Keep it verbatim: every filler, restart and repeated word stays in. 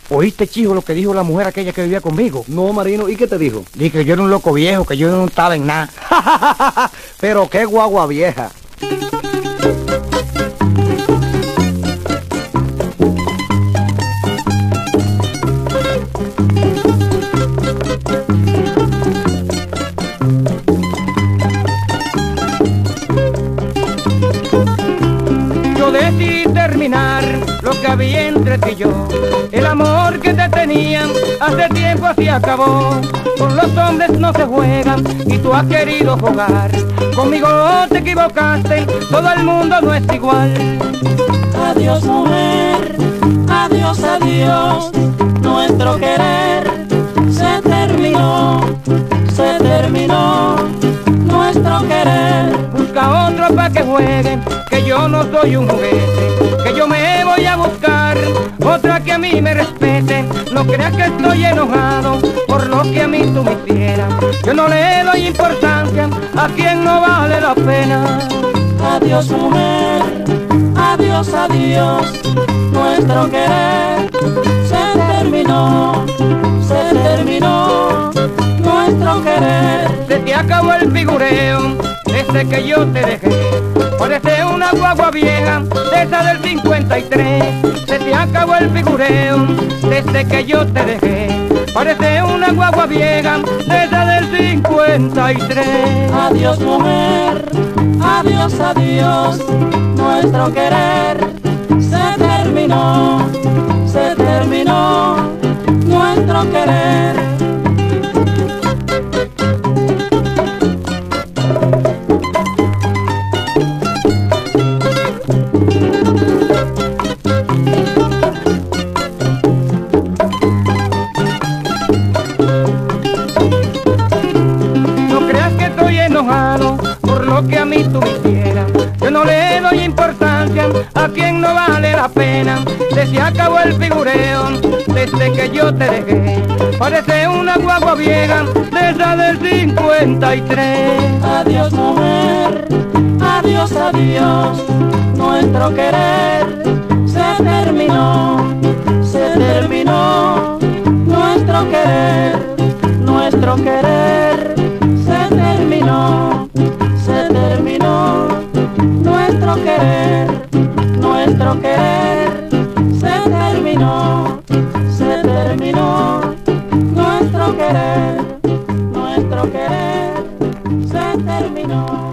¿Oíste, chico, lo que dijo la mujer aquella que vivía conmigo? No, Marino, ¿y qué te dijo? Dije que yo era un loco viejo, que yo no estaba en nada. Pero qué guagua vieja. Yo decidí terminar lo que había entre ti y yo. El amor que te tenía hace tiempo así acabó. Con los hombres no se juegan y tú has querido jugar. Conmigo te equivocaste, todo el mundo no es igual. Adiós mujer, adiós, adiós, nuestro querer se terminó, se terminó, nuestro querer. Busca otro pa' que juegue, que yo no soy un juguete, que yo me voy a buscar otra que a mí me respete. No creas que estoy enojado por lo que a mí tú me hicieras. Yo no le doy importancia a quien no vale la pena. Adiós mujer, adiós, adiós, nuestro querer se terminó, se terminó, nuestro querer. Se te acabó el figureo desde que yo te dejé. Parece una guagua vieja de esa del cincuenta y tres. Se te acabó el figureo desde que yo te dejé. Parece una guagua vieja de esa del cincuenta y tres. Adiós mujer, adiós, adiós, nuestro querer se terminó, se terminó, nuestro querer. Enojado por lo que a mí tú me hicieras. Yo no le doy importancia a quien no vale la pena. Se te acabó el figureo desde que yo te dejé. Parece una guagua vieja de esa del cincuenta y tres. Adiós mujer, adiós, adiós, nuestro querer se terminó, se terminó, nuestro querer, nuestro querer se terminó, se terminó, nuestro querer, nuestro querer se terminó, se terminó, nuestro querer, nuestro querer se terminó.